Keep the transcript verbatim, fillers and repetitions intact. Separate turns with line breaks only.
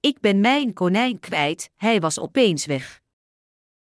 Ik ben mijn konijn kwijt, hij was opeens weg.